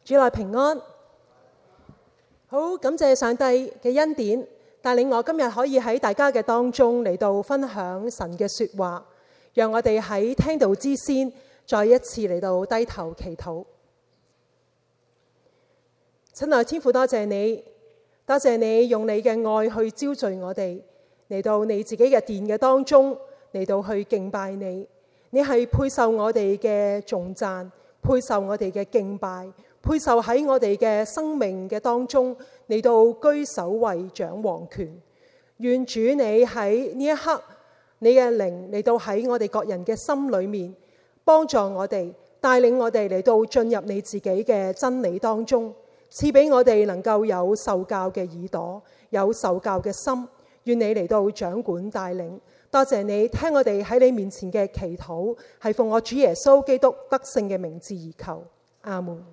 主內平安，好感謝上帝嘅恩典，帶領我今日可以喺大家嘅當中嚟到分享神嘅說話，讓我哋喺聽道之先，再一次嚟到低頭祈禱。親愛天父，多謝你，多謝你用你嘅愛去招聚我哋嚟到你自己嘅殿嘅當中，嚟到去敬拜你。你係配受我哋嘅頌讚，配受我哋嘅敬拜，配受喺我哋嘅生命嘅當中嚟到居首位掌王權。願主你喺呢一刻，你嘅靈嚟到喺我哋各人嘅心裏面，幫助我哋，帶領我哋嚟到進入你自己嘅真理當中，賜俾我哋能夠有受教嘅耳朵，有受教嘅心。願你嚟到掌管帶領。多謝你聽我哋喺你面前嘅祈禱，係奉我主耶穌基督得勝嘅名字而求，阿門。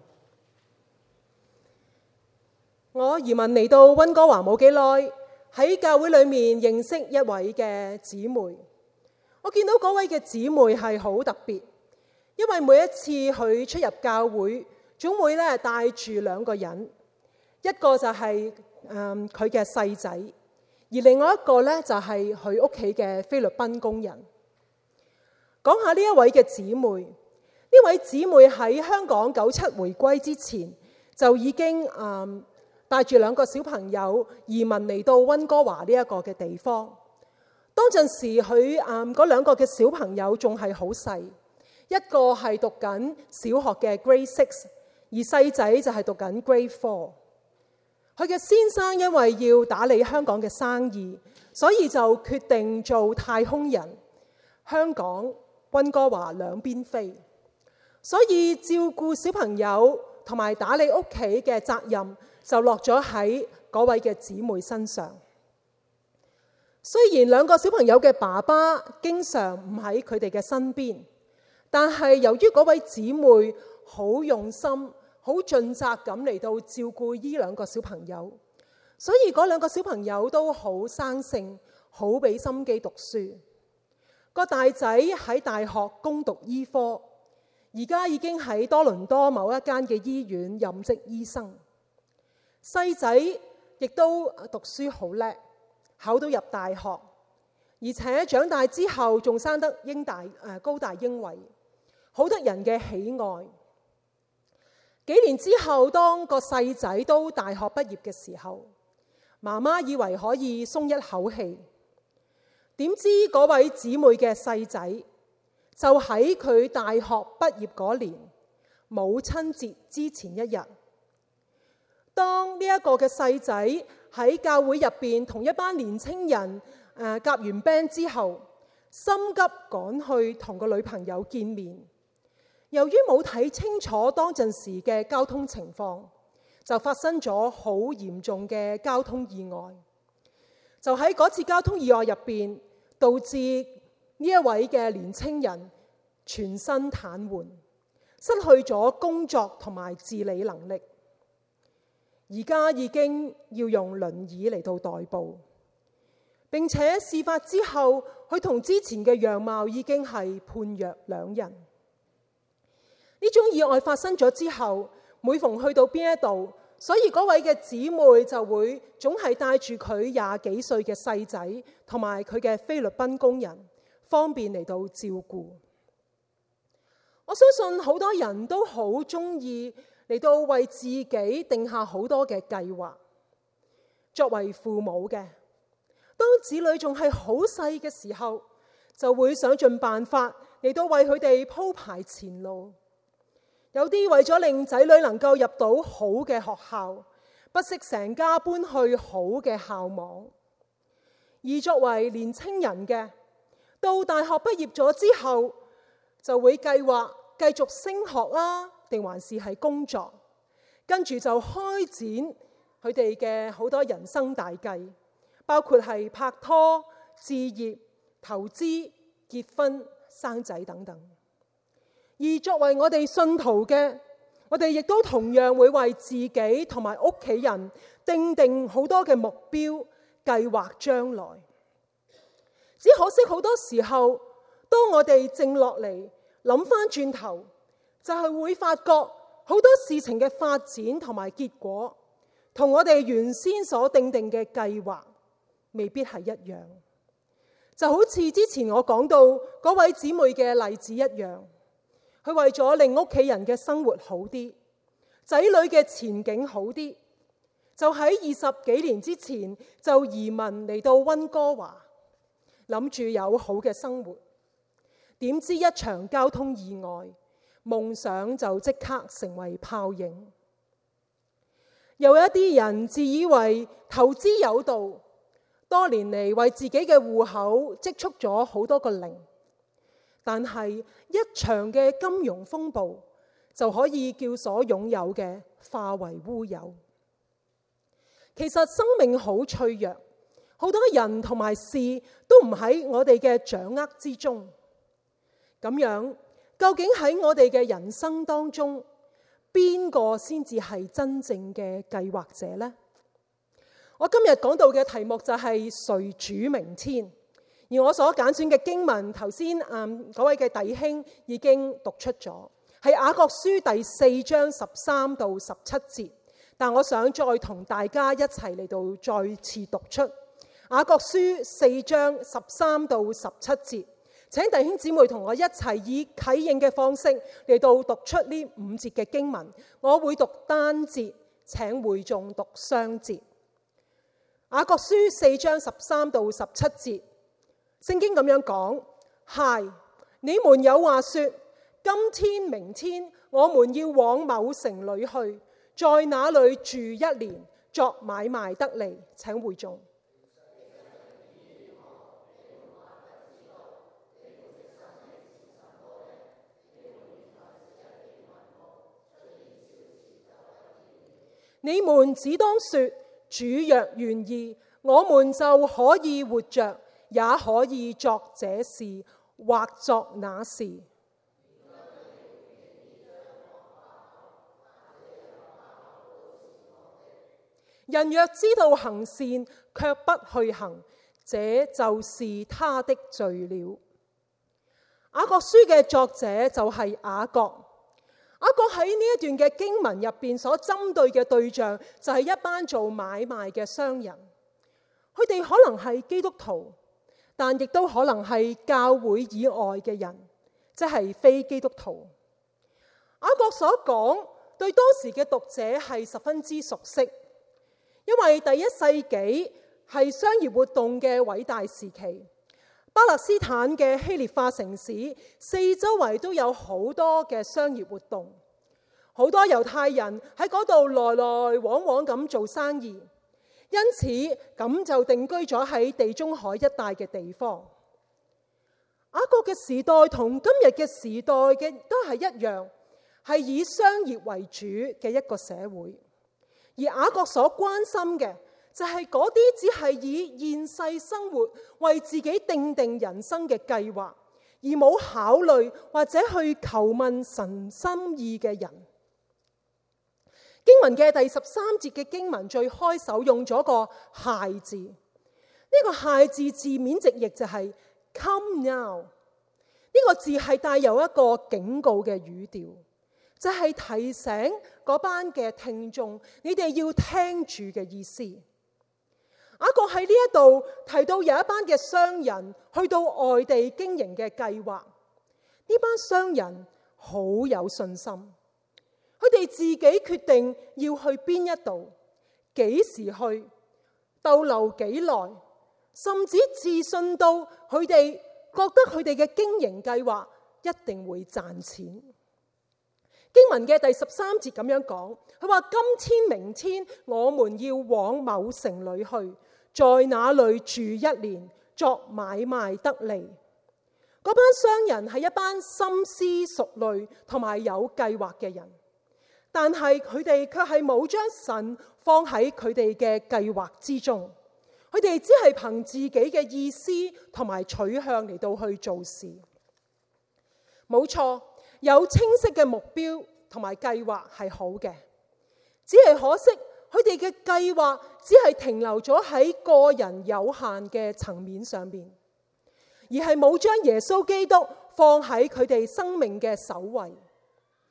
我移民嚟到溫哥華冇幾耐，喺教會裏面認識一位嘅姊妹。我見到嗰位嘅姊妹係好特別，因為每一次佢出入教會，總會咧帶住兩個人，一個就係佢嘅細仔。而另外一個呢，就係佢屋企嘅菲律賓工人。講下呢一位嘅姊妹，呢位姊妹喺香港97回歸之前就已經帶住兩個小朋友移民嚟到溫哥華呢一個嘅地方。當陣時佢嗰兩個嘅小朋友仲係好細，一個係讀緊小學嘅 Grade 6，而細仔就係讀緊 Grade 4。佢嘅先生因為要打理香港嘅生意，所以就決定做太空人，香港、溫哥華兩邊飛。所以照顧小朋友同埋打理屋企嘅責任就落咗喺嗰位嘅姊妹身上。雖然兩個小朋友嘅爸爸經常唔喺佢哋嘅身邊，但係由於嗰位姊妹好用心，好盡責咁嚟到照顧呢兩個小朋友，所以嗰兩個小朋友都好生性，好俾心機讀書。個大仔喺大學攻讀醫科，而家已經喺多倫多某一間嘅醫院任職醫生。細仔亦都讀書好叻，考到入大學，而且長大之後仲生得高大英偉，好得人嘅喜愛。幾年之後，當個細仔都大學畢業嘅時候，媽媽以為可以鬆一口氣，點知嗰位姊妹嘅細仔就喺佢大學畢業嗰年母親節之前一日，當呢一個嘅細仔喺教會入邊同一班年青人夾完 band 之後，心急趕去同個女朋友見面。由於冇睇清楚當陣時嘅交通情況，就發生咗好嚴重嘅交通意外。就喺嗰次交通意外入邊，導致呢一位嘅年青人全身癱瘓，失去咗工作同埋自理能力。而家已經要用輪椅嚟到代步。並且事發之後，佢同之前嘅樣貌已經係判若兩人。呢種意外發生咗之後，每逢去到邊一度，所以嗰位嘅姊妹就會總係帶住佢20幾歲嘅細仔同埋佢嘅菲律賓工人，方便嚟到照顧。我相信好多人都好中意嚟到為自己定下好多嘅計劃。作為父母嘅，當子女仲係好細嘅時候，就會想盡辦法嚟到為佢哋鋪排前路。有啲為咗令仔女能夠入到好嘅學校，不惜成家搬去好嘅校網。而作為年青人嘅，到大學畢業咗之後，就會計劃繼續升學啦，定還是係工作，跟住就開展佢哋嘅好多人生大計，包括係拍拖、置業、投資、結婚、生仔等等。而作為我哋信徒嘅，我哋亦都同樣會為自己同埋屋企人定好多嘅目標，計劃將來。只可惜好多時候，當我哋靜落嚟諗翻轉頭，就係會發覺好多事情嘅發展同埋結果，同我哋原先所定嘅計劃未必係一樣。就好似之前我講到嗰位姊妹嘅例子一樣，佢為咗令屋企人嘅生活好啲，仔女嘅前景好啲，就喺20幾年之前就移民嚟到溫哥華，諗住有好嘅生活。點知一場交通意外，夢想就即刻成為泡影。有一啲人自以為投資有道，多年嚟為自己嘅戶口積蓄咗好多個零，但係一場嘅金融風暴就可以叫所擁有嘅化為烏有。其實生命好脆弱，好多人同埋事都唔喺我哋嘅掌握之中。咁樣，究竟喺我哋嘅人生當中，邊個先至係真正嘅計劃者呢？我今日講到嘅題目就係誰主明天，而我所揀選嘅經文，頭先嗰位嘅弟兄已經讀出咗，係雅各書第4章13到17節。但我想再同大家一齊嚟到再次讀出雅各書4章13到17節。請弟兄姊妹同我一齊以啟應嘅方式嚟到讀出呢5節嘅經文。我會讀單節，請會眾讀雙節。雅各書4章13到17節，聖經咁樣講：嗨，你們有話說，今天明天我們要往某城裏去，在那裏住1年，作買賣得利。請會眾。你們只當說，主若願意，我們就可以活着，也可以作這事或作那事。人若知道行善，卻不去行，這就是他的罪了。雅各書嘅作者就係雅各。雅各喺呢一段嘅經文入邊所針對嘅對象就係一班做買賣嘅商人，佢哋可能係基督徒，但亦都可能係教會以外嘅人，即係非基督徒。雅各所講對當時嘅讀者係十分之熟悉，因為第1世紀係商業活動嘅偉大時期。巴勒斯坦嘅希臘化城市四周圍都有好多嘅商業活動，好多猶太人喺嗰度來來往往咁做生意，因此咁就定居咗喺地中海一帶嘅地方。雅各嘅時代同今日嘅時代嘅都係一樣，係以商業為主嘅一個社會，而雅各所關心嘅就係嗰啲只係以現世生活為自己定人生嘅計劃，而冇考慮或者去求問神心意嘅人。經文嘅第13節嘅經文最開首用咗個孩字，呢個孩字字面直譯就係 come now。呢個字係帶有一個警告嘅語調，就係提醒嗰班嘅聽眾，你哋要聽住嘅意思。雅各喺呢一度提到有一班嘅商人去到外地經營嘅計劃，呢班商人好有信心，佢哋自己決定要去邊一度，幾時去，逗留幾耐，甚至自信到佢哋覺得佢哋嘅經營計劃一定會賺錢。經文嘅第13節咁樣講，佢話今天明天我們要往某城裏去，在那裏住1年，作買賣得利。嗰班商人係一班深思熟慮同埋有計劃嘅人，但係佢哋卻係冇將神放喺佢哋嘅計劃之中，佢哋只係憑自己嘅意思同埋取向嚟到去做事。冇錯，有清晰嘅目標同埋計劃係好嘅，只係可惜佢哋嘅計劃只係停留咗喺個人有限嘅層面上面，而係冇將耶穌基督放喺佢哋生命嘅首位。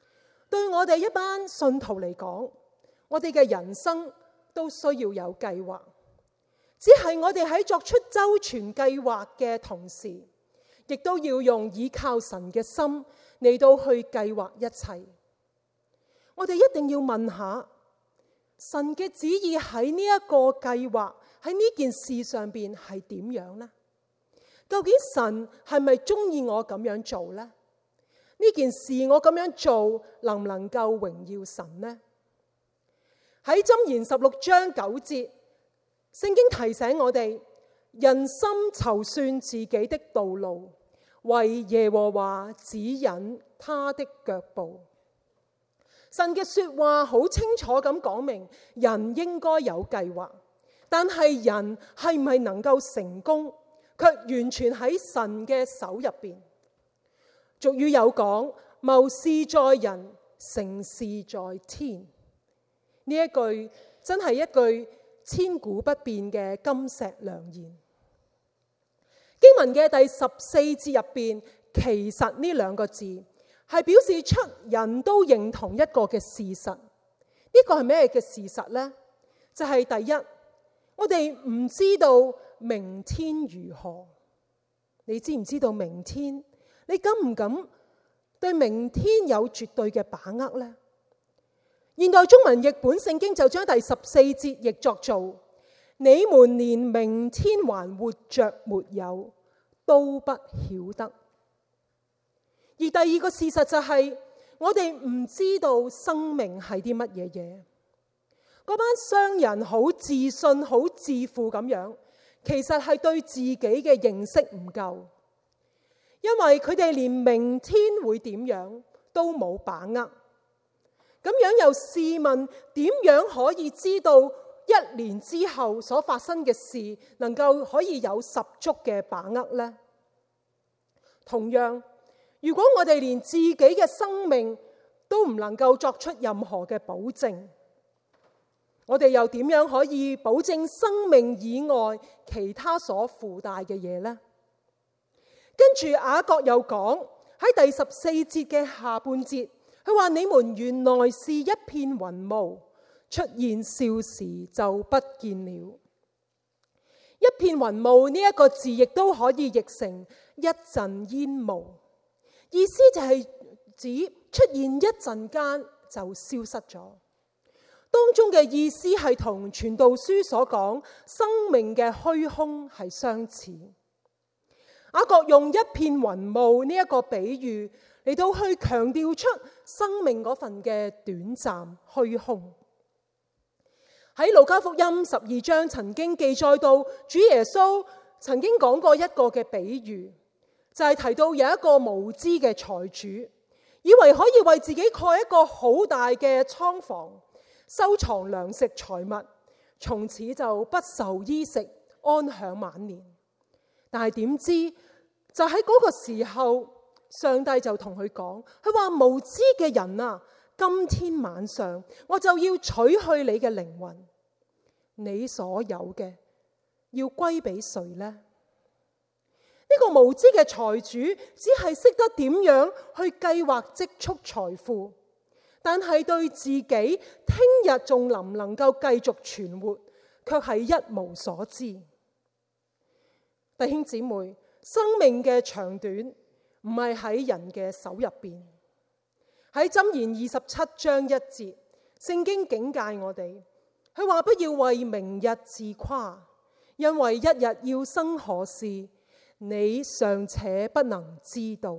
對我哋一班信徒嚟講，我哋嘅人生都需要有計劃。只係我哋喺作出周全計劃嘅同時，亦都要用倚靠神嘅心嚟到去計劃一切。我哋一定要問下，神嘅旨意喺呢一個計劃，喺呢件事上邊係點樣呢？究竟神係咪中意我咁樣做呢？呢件事我咁樣做能唔能夠榮耀神呢？喺箴言16章9節，聖經提醒我哋，人心籌算自己的道路，為耶和華指引他的腳步。神嘅說話好清楚咁講明，人應該有計劃，但係人係唔係能夠成功，卻完全喺神嘅手入邊。俗語有講，謀事在人，成事在天。呢一句真係一句千古不變嘅金石良言。經文嘅第14節入邊，其實呢兩個字係表示出人都認同一個嘅事實。呢個係咩嘅事實呢？就係第一，我哋唔知道明天如何。你知唔知道明天？你敢唔敢對明天有絕對嘅把握呢？現代中文譯本聖經就將第14節譯作做：你們連明天還活着沒有，都不曉得。而第二個事實就係，我哋唔知道生命係啲乜嘢嘢。嗰班商人好自信、好自負咁樣，其實係對自己嘅認識唔夠，因為佢哋連明天會點樣都冇把握。咁樣又試問，點樣可以知道1年之後所發生嘅事能夠可以有十足嘅把握呢？同樣，如果我哋連自己嘅生命都唔能夠作出任何嘅保證，我哋又點樣可以保證生命以外其他所附帶嘅嘢呢？跟住雅各又講喺第14節嘅下半節，佢話：你們原來是一片雲霧，出現少時就不見了。一片雲霧呢一個字亦都可以譯成一陣煙霧，意思就係指出現一陣間就消失咗。當中嘅意思係同傳道書所講生命嘅虛空係相似。雅各用一片雲霧呢一個比喻嚟到去強調出生命嗰份嘅短暫虛空。喺路加福音12章曾經記載到，主耶穌曾經講過一個嘅比喻，就係提到有一個無知嘅財主，以為可以為自己蓋一個好大嘅倉房，收藏糧食財物，從此就不愁衣食，安享晚年。但係點知就喺嗰個時候，上帝就同佢講，佢話：無知嘅人啊，今天晚上我就要取去你嘅靈魂，你所有嘅要歸俾誰呢？呢個無知嘅財主只係識得點樣去計劃積蓄財富，但係對自己聽日仲能唔能夠繼續存活，卻係一無所知。弟兄姊妹，生命嘅長短唔係喺人嘅手入邊。喺箴言27章1節，聖經警戒我哋，佢話：不要為明日自誇，因為一日要生何事，你尚且不能知道。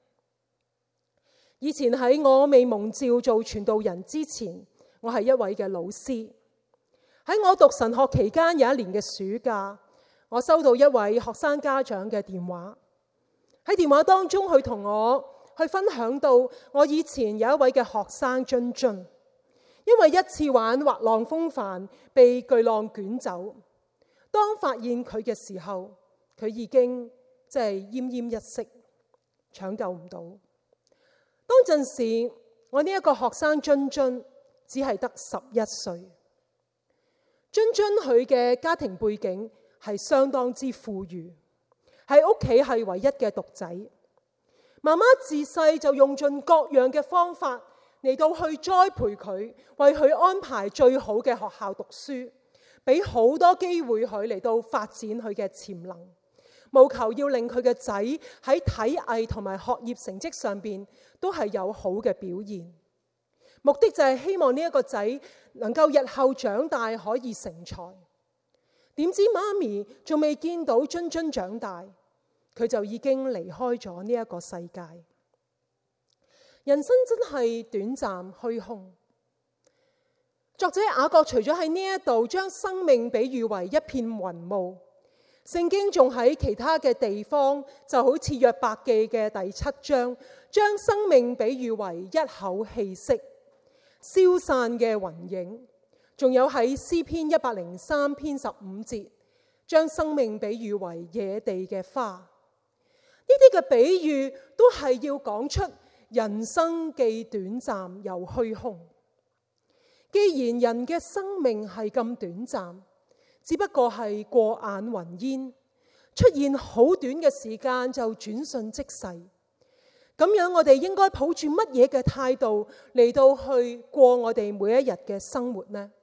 以前喺我未蒙召做傳道人之前，我係一位嘅老師。喺我讀神學期間，有一年嘅暑假，我收到一位學生家長嘅電話。喺電話當中，佢同我去分享到，我以前有一位嘅學生津津，因為一次玩滑浪風帆被巨浪捲走，當發現佢嘅時候，佢已經即係奄奄一息，搶救唔到。當陣時，我呢一個學生津津只係得11歲。津津佢嘅家庭背景係相當之富裕，喺屋企係唯一嘅獨仔。媽媽自細就用盡各樣嘅方法嚟到去栽培佢，為佢安排最好嘅學校讀書，俾好多機會佢嚟到發展佢嘅潛能，務求要令佢嘅仔喺體藝同埋學業成績上邊都係有好嘅表現。目的就係希望呢一個仔能夠日後長大可以成才。點知媽咪仲未見到津津長大，佢就已經離開咗呢一個世界。人生真係短暫虛空。作者雅各除咗喺呢一度將生命比喻為一片雲霧，聖經仲喺其他嘅地方，就好似約伯記嘅第7章，將生命比喻為一口氣息，消散嘅雲影。仲有喺詩篇103篇15節，將生命比喻為野地嘅花。呢啲嘅比喻都係要講出人生既短暫又虛空。既然人嘅生命係咁短暫，只不過係過眼雲煙，出現好短嘅時間就轉瞬即逝。咁樣我哋應該抱住乜嘢嘅態度嚟到去過我哋每一日嘅生活呢？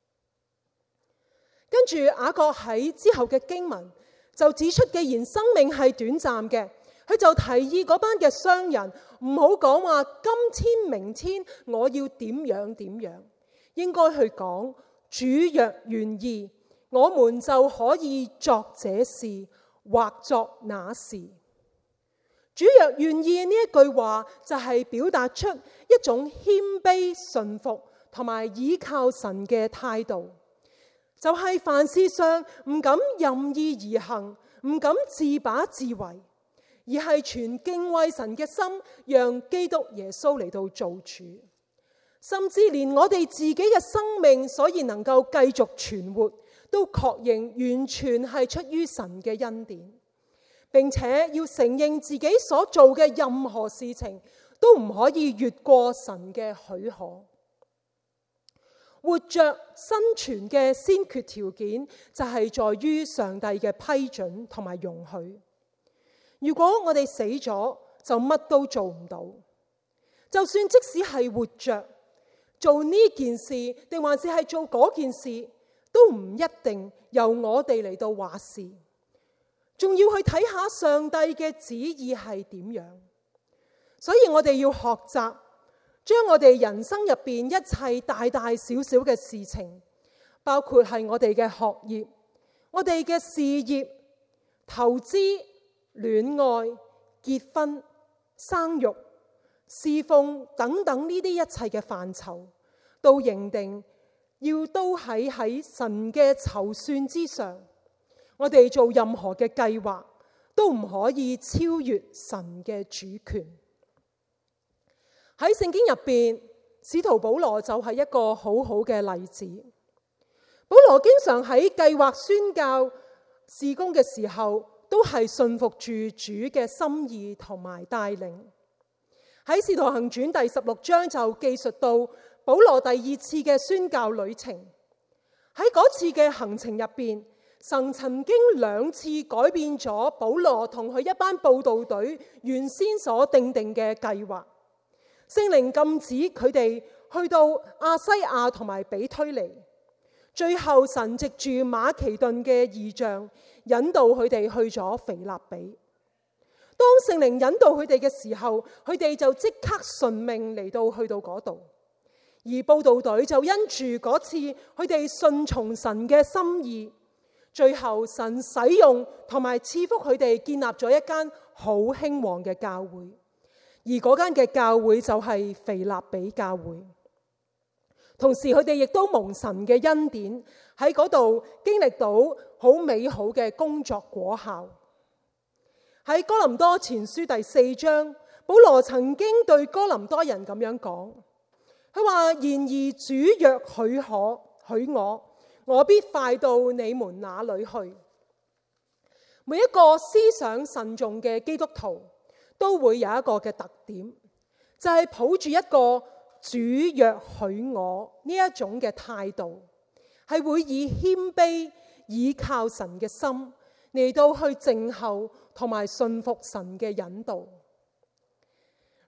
跟住雅各喺之後嘅經文就指出，既然生命係短暫嘅，佢就提議嗰班嘅商人唔好講話今天明天我要點樣點樣，應該去講主若願意，我們就可以作這事或作那事。主若願意呢一句話就係表達出一種謙卑順服同埋倚靠神嘅態度，就係凡事上唔敢任意而行，唔敢自把自為，而係全敬畏神嘅心，讓基督耶穌嚟到做主。甚至連我哋自己嘅生命所以能夠繼續存活，都確認完全係出於神嘅恩典，並且要承認自己所做嘅任何事情都唔可以越過神嘅許可。活着生存嘅先決條件就係在於上帝嘅批准同埋容許。如果我哋死咗，就乜都做唔到。就算即使係活着做呢件事，定還是係做嗰件事，都唔一定由我哋嚟到話事，仲要去睇下上帝嘅旨意係點樣。所以我哋要學習將我哋人生入邊一切大大小小嘅事情，包括係我哋嘅學業、我哋嘅事業、投資、戀愛、結婚、生育、侍奉等等呢啲一切嘅範疇，都認定要都喺神嘅籌算之上。我哋做任何嘅計劃都唔可以超越神嘅主權。喺聖經入邊，使徒保羅就係一個好好嘅例子。保羅經常喺計劃宣教事工嘅時候，都係信服住主嘅心意同埋帶領。喺《使徒行傳》第16章就記述到保羅第2次嘅宣教旅程。喺嗰次嘅行程入邊，神曾經2次改變咗保羅同佢一班佈道隊原先所定嘅計劃。聖靈禁止佢哋去到亞西亞同埋比推尼，最後神藉住馬其頓嘅異象引導佢哋去咗腓立比。當聖靈引導佢哋嘅時候，佢哋就即刻順命嚟到去到嗰度。而佈道隊就因住嗰次佢哋順從神嘅心意，最後神使用同埋賜福佢哋建立咗一間好興旺嘅教會。而嗰間嘅教會就係腓立比教會。同時佢哋亦都蒙神嘅恩典，喺嗰度經歷到好美好嘅工作果效。喺哥林多前書第4章，保羅曾經對哥林多人咁樣講，佢話：然而主若許我必快到你們那裏去。每一個思想慎重嘅基督徒都會有一個嘅特點，就係抱住一個主若許我呢一種嘅態度，係會以謙卑倚靠神嘅心嚟到去靜候同埋信服神嘅引導。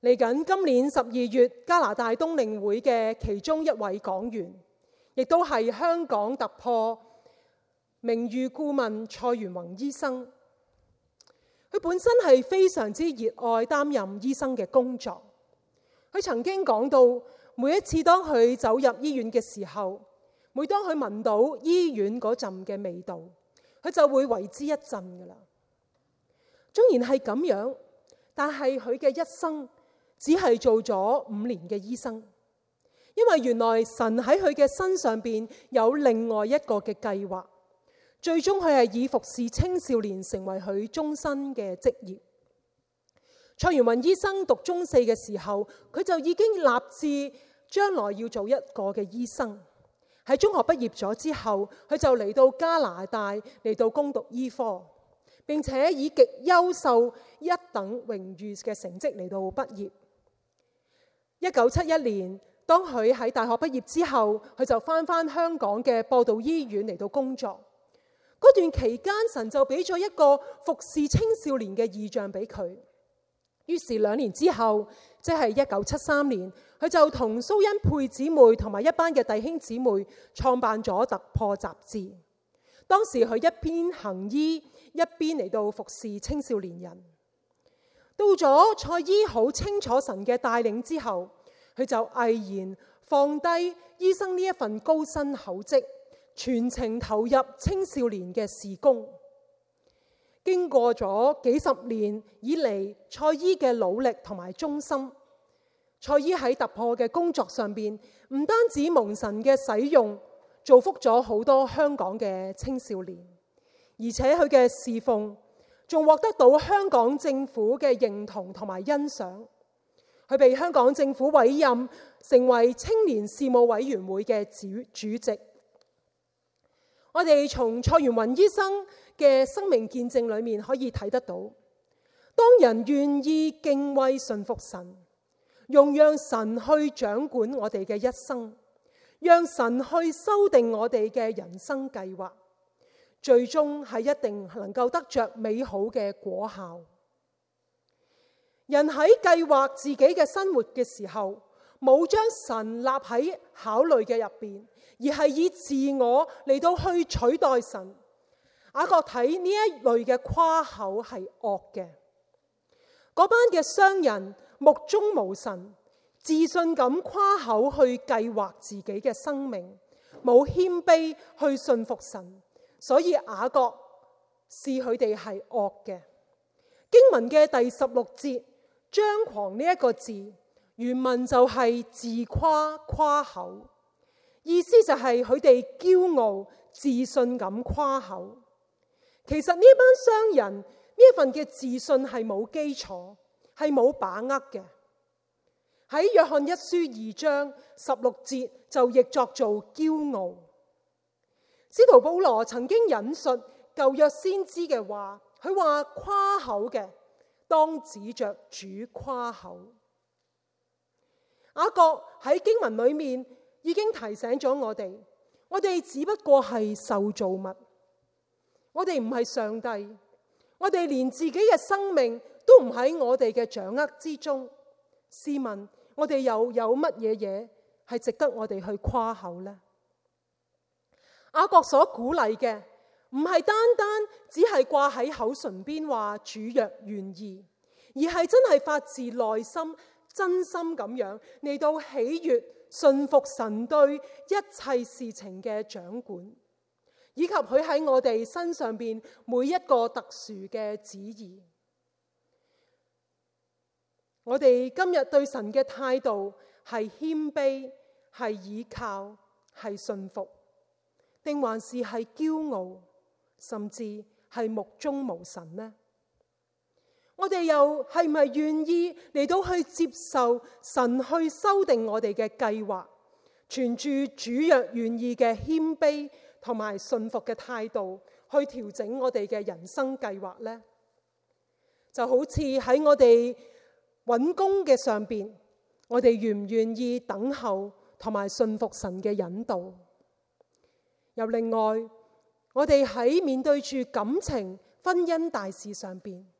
嚟緊今年12月加拿大冬令會嘅其中一位講員，亦都係香港突破名譽顧問蔡元宏醫生。佢本身係非常之熱愛擔任醫生嘅工作。佢曾經講到，每一次當佢走入醫院嘅時候，每當佢聞到醫院嗰陣嘅味道，佢就會為之一震㗎喇。縱然係咁樣，但係佢嘅一生只係做咗5年嘅醫生，因為原來神喺佢嘅身上邊有另外一個嘅計劃，最終佢係以服侍青少年成為佢終身嘅職業。蔡元宏醫生讀中4嘅時候，佢就已經立志將來要做一個嘅醫生。喺中學畢業咗之後，佢就嚟到加拿大嚟到攻讀醫科，並且以極優秀一等榮譽嘅成績嚟到畢業。1971年，當佢喺大學畢業之後，佢就返香港嘅播道醫院嚟到工作。嗰段期間，神就俾咗一個服侍青少年嘅異象俾佢。於是2年之後，即係1973年，佢就同蘇恩佩姊妹同埋一班嘅弟兄姊妹創辦咗突破雜誌。當時佢一邊行醫，一邊嚟到服侍青少年人。到咗蔡醫好清楚神嘅帶領之後，佢就毅然放低醫生呢一份高薪厚職，全程投入青少年嘅事工。經過咗幾十年以嚟，蔡醫嘅努力同埋忠心，蔡醫喺突破嘅工作上邊，唔單止蒙神嘅使用，造福咗好多香港嘅青少年，而且佢嘅侍奉仲獲得到香港政府嘅認同同埋欣賞。佢被香港政府委任成為青年事務委員會嘅主席。我哋從蔡元宏醫生嘅生命見證裏面可以睇得到，當人願意敬畏順服神，用讓神去掌管我哋嘅一生，讓神去修訂我哋嘅人生計劃，最終係一定能夠得着美好嘅果效。人喺計劃自己嘅生活嘅時候，冇將神立喺考慮嘅入邊，而係以自我嚟到去取代神。雅各睇呢一類嘅誇口係惡嘅。嗰班嘅商人目中無神，自信咁誇口去計劃自己嘅生命，冇謙卑去信服神，所以雅各視佢哋係惡嘅。經文嘅第16節，張狂呢一個字，原文就係自誇誇口，意思就係佢哋驕傲自信咁誇口。其實呢班商人呢一份嘅自信係冇基礎，係冇把握嘅。喺約翰一書2章16節就譯作做驕傲。使徒保羅曾經引述舊約先知嘅話，佢話誇口嘅當指着主誇口。雅各喺經文裏面已經提醒咗我哋只不過係受造物，我哋唔係上帝，我哋連自己嘅生命都唔喺我哋嘅掌握之中。試問我哋又有乜嘢係值得我哋去誇口呢？雅各所鼓勵嘅唔係單單只係掛喺口唇邊話主若願意，而係真係發自內心真心咁樣嚟到喜悅信服神對一切事情嘅掌管，以及佢喺我哋身上邊每一個特殊嘅旨意。我哋今日對神嘅態度係謙卑，係倚靠，係信服，定還是係驕傲，甚至係目中無神呢？我哋又係咪願意嚟到去接受神去修訂我哋嘅計劃，存住主若願意嘅謙卑同埋信服嘅態度去調整我哋嘅人生計劃呢？就好似喺我哋揾工嘅上邊，我哋願唔願意等候同埋信服神嘅引導？又另外，我哋喺面對住感情、婚姻大事上邊，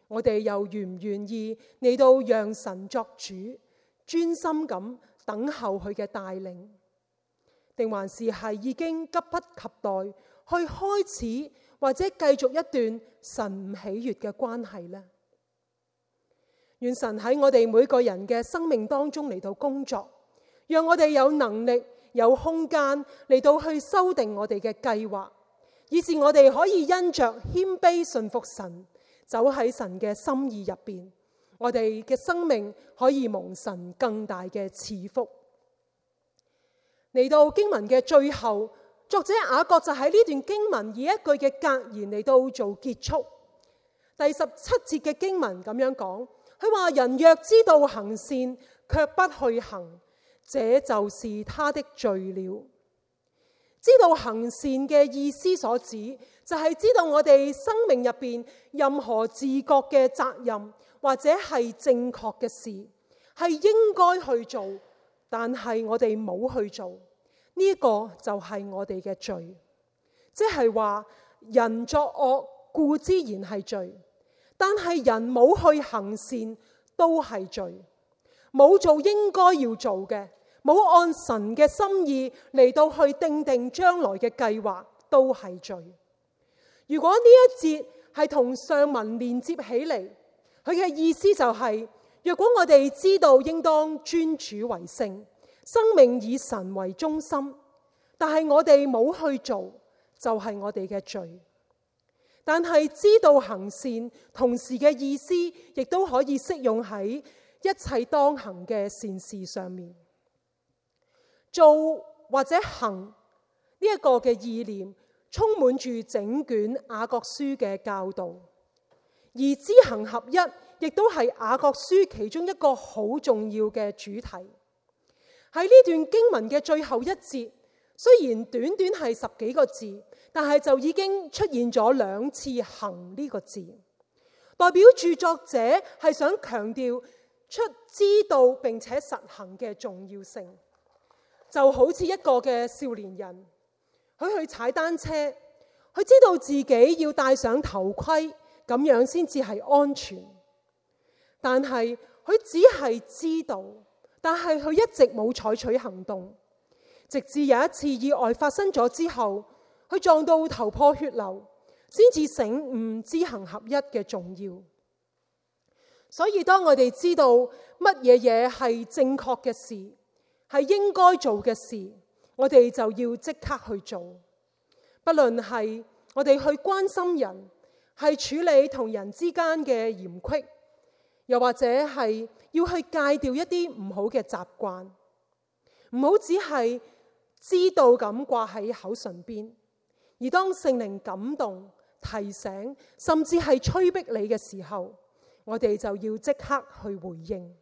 我哋又願唔願意嚟到讓神作主，專心咁等候佢嘅帶領，定還是已經急不及待去開始或者繼續一段神唔喜悅嘅關係呢？願神喺我哋每個人嘅生命當中嚟到工作，讓我哋有能力有空間嚟到去修訂我哋嘅計劃，以致我哋可以因着謙卑順服神，走喺神嘅心意入邊，我哋嘅生命可以蒙神更大嘅賜福。嚟到經文嘅最後，作者雅各就喺呢段經文以一句嘅格言嚟到做結束。第17節嘅經文咁樣講，佢話：人若知道行善，卻不去行，這就是他的罪了。知道行善嘅意思所指，就係知道我哋生命入邊任何自覺嘅責任或者係正確嘅事，係應該去做，但係我哋冇去做，呢個就係我哋嘅罪。即係話人作惡固之然係罪，但係人冇去行善都係罪，冇做應該要做嘅，冇按神嘅心意嚟到去定將來嘅計劃，都係罪。如果呢一節係同上文連接起嚟，佢嘅意思就係，若果我哋知道應當尊主為聖，生命以神為中心，但係我哋冇去做，就係我哋嘅罪。但係知道行善，同時嘅意思亦都可以適用喺一切當行嘅善事上面。做或者行呢一個嘅意念，充滿住整卷雅各書嘅教導，而知行合一亦都係雅各書其中一個好重要嘅主題。喺呢段經文嘅最後一節，雖然短短係10幾個字，但係就已經出現咗2次行呢個字，代表住作者係想強調出知道並且實行嘅重要性。就好似一個嘅少年人，佢去踩單車，佢知道自己要戴上頭盔，咁樣先至係安全。但係佢只係知道，但係佢一直冇採取行動，直至有一次意外發生咗之後，佢撞到頭破血流，先至醒悟知行合一嘅重要。所以當我哋知道乜嘢係正確嘅事，係應該做嘅事，我哋就要即刻去做。不論係我哋去關心人，係處理同人之間嘅嫌隙，又或者係要去戒掉一啲唔好嘅習慣，唔好只係知道咁掛喺口唇邊，而當聖靈感動、提醒，甚至係催逼你嘅時候，我哋就要即刻去回應。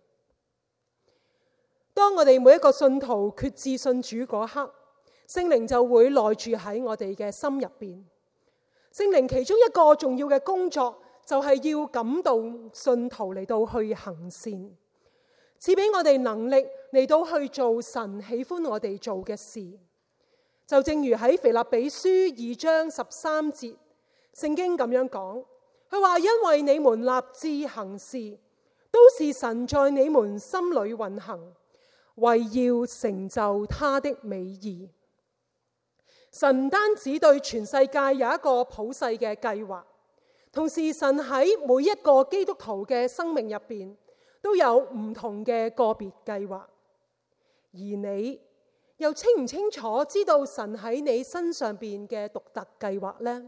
當我哋每一個信徒決志信主嗰刻，聖靈就會內住喺我哋嘅心入邊。聖靈其中一個重要嘅工作，就係要感動信徒嚟到去行善，賜俾我哋能力嚟到去做神喜歡我哋做嘅事。就正如喺腓立比書2章13節，聖經咁樣講，佢話因為你們立志行事，都是神在你們心裏運行，為要成就他的美意。神唔單止對全世界有一個普世嘅計劃，同時神喺每一個基督徒嘅生命入邊都有唔同嘅個別計劃。而你又清唔清楚知道神喺你身上邊嘅獨特計劃呢？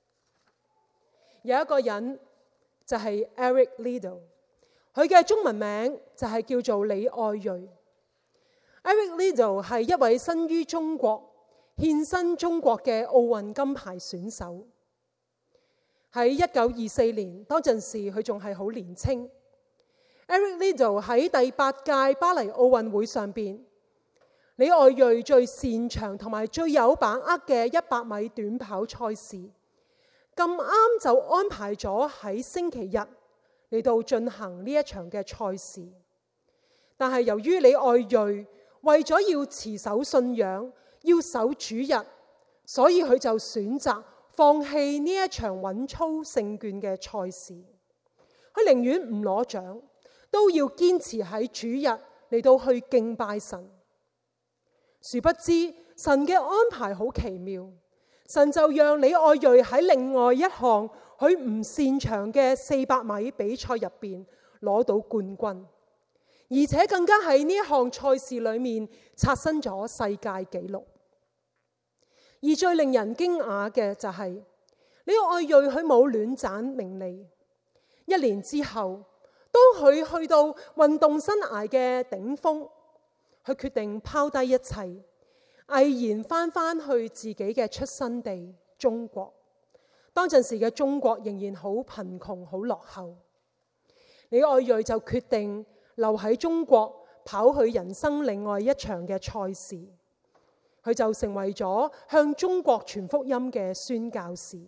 有一個人就係 Eric Liddell， 佢嘅中文名就係叫做李愛銳。Eric Liddell 係一位生於中國、獻身中國嘅奧運金牌選手。喺1924年，當陣時佢仲係好年輕。Eric Liddell 喺第8屆巴黎奧運會上邊，李愛銳最擅長同埋最有把握嘅100米短跑賽事，咁啱就安排咗喺星期日嚟到進行呢一場嘅賽事。但係由於李愛銳為咗要持守信仰，要守主日，所以佢就選擇放棄呢一場穩操勝券嘅賽事。 佢寧願唔攞獎，都要堅持喺主日嚟到去敬拜神。殊不知神嘅安排好奇妙，神就讓李愛銳喺另外一項佢唔擅長嘅400米比賽入邊攞到冠軍，而且更加喺呢一項賽事裏面刷新咗世界紀錄。而最令人驚訝嘅就係李愛銳佢冇戀揀名利。1年之後，當佢去到運動生涯嘅頂峰，佢決定拋低一切，毅然返去自己嘅出生地中國。當陣時嘅中國仍然好貧窮、好落後。李愛銳就決定留喺中國跑佢人生另外一場嘅賽事，佢就成為咗向中國傳福音嘅宣教士。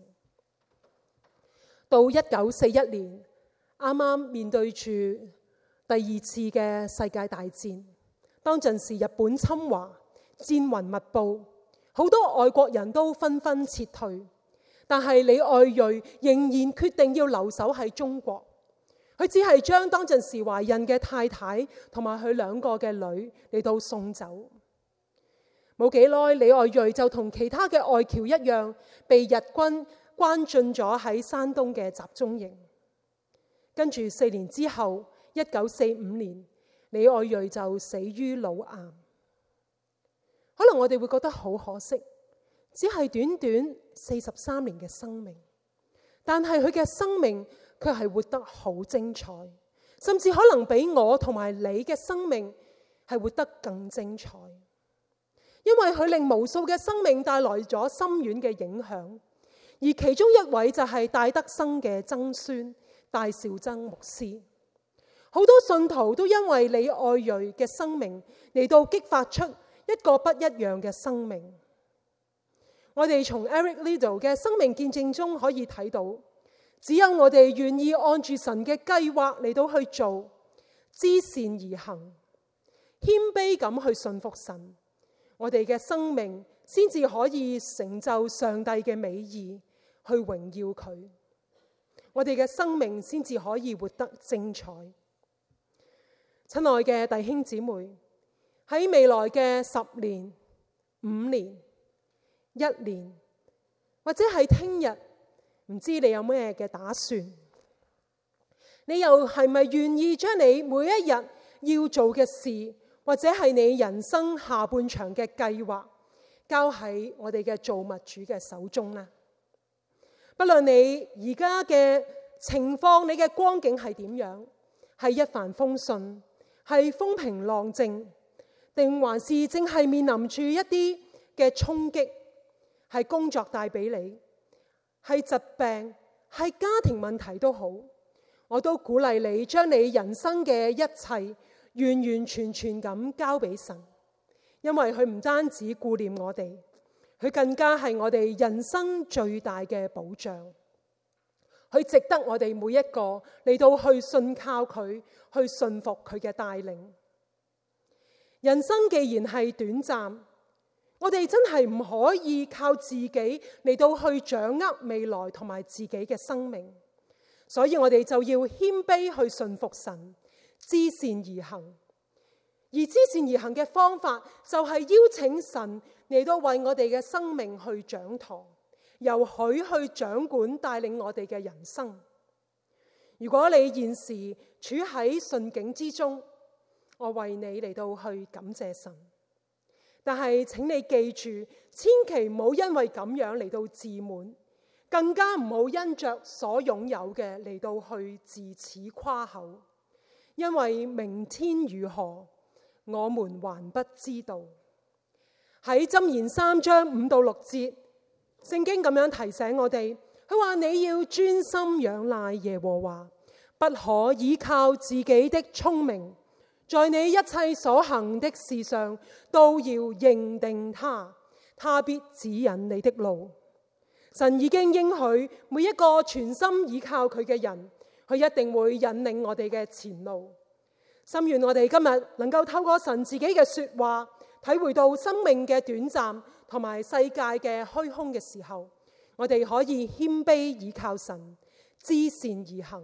到1941年，啱啱面對住第2次嘅世界大戰，當陣時日本侵華，戰雲密布，好多外國人都紛紛撤退，但係李愛銳仍然決定要留守喺中國。佢只係將當陣時懷孕嘅太太同埋佢2個嘅女嚟到送走。冇幾耐，李愛銳就同其他嘅外僑一樣，被日軍關進咗喺山東嘅集中營。跟住4年之後，1945年，李愛銳就死於腦癌。可能我哋會覺得好可惜，只係短短43年嘅生命，但係佢嘅生命卻係活得好精彩，甚至可能比我同埋你嘅生命係活得更精彩，因為佢令無數嘅生命帶來咗深遠嘅影響。而其中一位就係戴德生嘅曾孫戴兆曾牧師。好多信徒都因為李愛銳嘅生命嚟到激發出一個不一樣嘅生命。我哋從 Eric Liddell 嘅生命見證中可以睇到，只有我哋願意按住神嘅計劃嚟到去做，知善而行，謙卑咁去信服神，我哋嘅生命先至可以成就上帝嘅美意，去榮耀佢。我哋嘅生命先至可以活得精彩。親愛嘅弟兄姊妹，喺未來嘅10年、5年、1年，或者係聽日，唔知你有咩嘅打算？你又係咪願意將你每一日要做嘅事，或者係你人生下半場嘅計劃，交喺我哋嘅造物主嘅手中呢？不論你而家嘅情況，你嘅光景係點樣，係一帆風順，係風平浪靜，定還是正係面臨住一啲嘅衝擊，係工作帶俾你，係疾病，係家庭問題都好，我都鼓勵你將你人生嘅一切完完全全咁交俾神，因為佢唔單止顧念我哋，佢更加係我哋人生最大嘅保障。佢值得我哋每一個嚟到去信靠佢，去信服佢嘅帶領。人生既然係短暫，我哋真係唔可以靠自己嚟到去掌握未來同埋自己嘅生命，所以我哋就要謙卑去信服神，知善而行。而知善而行嘅方法就係邀請神嚟到為我哋嘅生命去掌舵，由佢去掌管帶領我哋嘅人生。如果你現時處喺順境之中，我為你嚟到去感謝神。但係請你記住，千祈唔好因為咁樣嚟到自滿，更加唔好因着所擁有嘅嚟到去自恃誇口，因為明天如何，我們還不知道。喺箴言3章5到6節，聖經咁樣提醒我哋，佢話你要專心仰賴耶和華，不可依靠自己的聰明，在你一切所行的事上都要認定他，他必指引你的路。神已經應許每一個全心依靠佢嘅人，佢一定會引領我哋嘅前路。心願我哋今日能夠透過神自己嘅說話，體會到生命嘅短暫同埋世界嘅虛空嘅時候，我哋可以謙卑倚靠神，知善而行，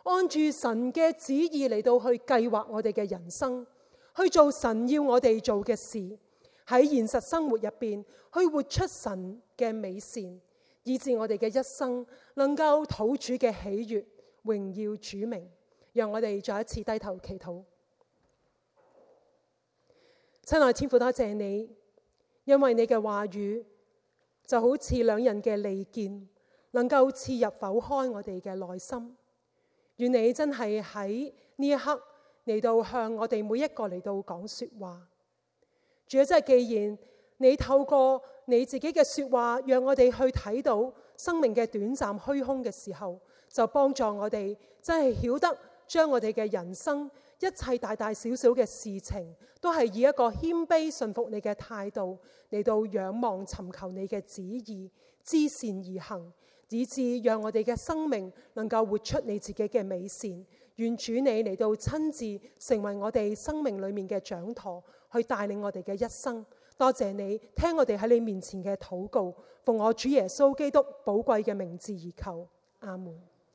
按住神嘅旨意嚟到去計劃我哋嘅人生，去做神要我哋做嘅事，喺現實生活入邊去活出神嘅美善，以致我哋嘅一生能夠討主嘅喜悅，榮耀主名。讓我哋再一次低頭祈禱。親愛天父，多謝你，因為你嘅話語就好似兩刃嘅利劍，能夠刺入剖開我哋嘅內心。願你真係喺呢一刻嚟到向我哋每一個嚟到講說話。主啊，真係既然你透過你自己嘅說話，讓我哋去睇到生命嘅短暫虛空嘅時候，就幫助我哋真係曉得將我哋嘅人生一切大大小小嘅事情，都係以一個謙卑順服你嘅態度嚟到仰望尋求你嘅旨意，知善而行，以致讓我哋嘅生命能夠活出你自己嘅美善。願主你嚟到親自成為我哋生命裏面嘅掌舵，去帶領我哋嘅一生。多謝你聽我哋喺你面前嘅禱告，奉我主耶穌基督寶貴嘅名字而求，阿門。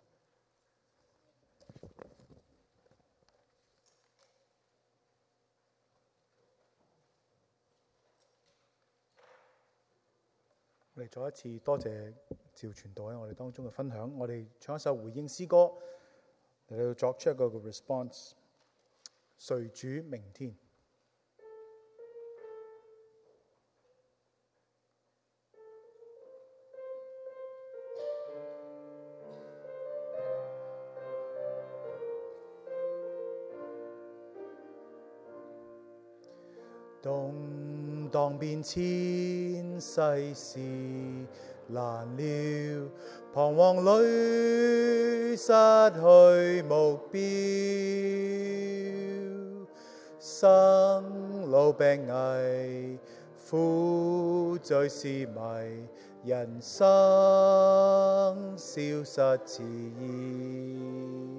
我哋再一次多謝趙傳道喺我哋當中嘅分享。我哋唱一首回應詩歌嚟到作出一個 response。誰主明天？動盪變遷，世事難料，彷徨裏失去目標，生老病危，苦醉是迷，人生消失自然。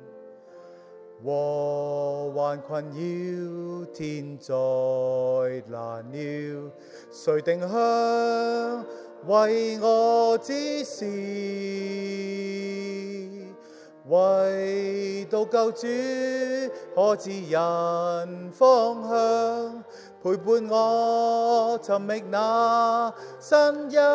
禍患困擾，天災難料，誰定向為我指示？唯獨救主可指引方向，陪伴我尋覓那新一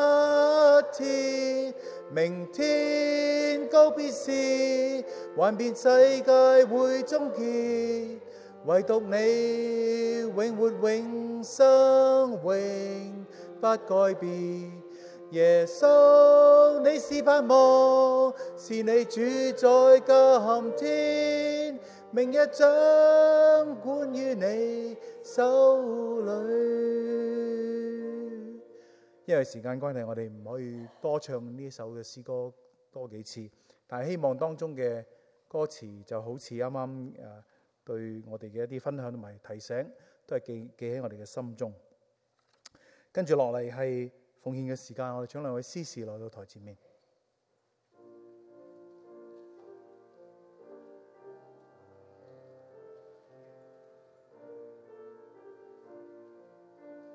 天。明天告別時，幻變世界會終結，唯獨你永活永生永不改變。耶穌，你是盼望，是你主宰今天，明日掌管於你手裏。因為時間關係，我哋唔可以多唱呢首嘅詩歌多幾次，但係希望當中嘅歌詞就好似啱啱對我哋嘅一啲分享同埋提醒，都係記喺我哋嘅心中。跟住落嚟係奉獻嘅時間，我哋請兩位司事來到台前面。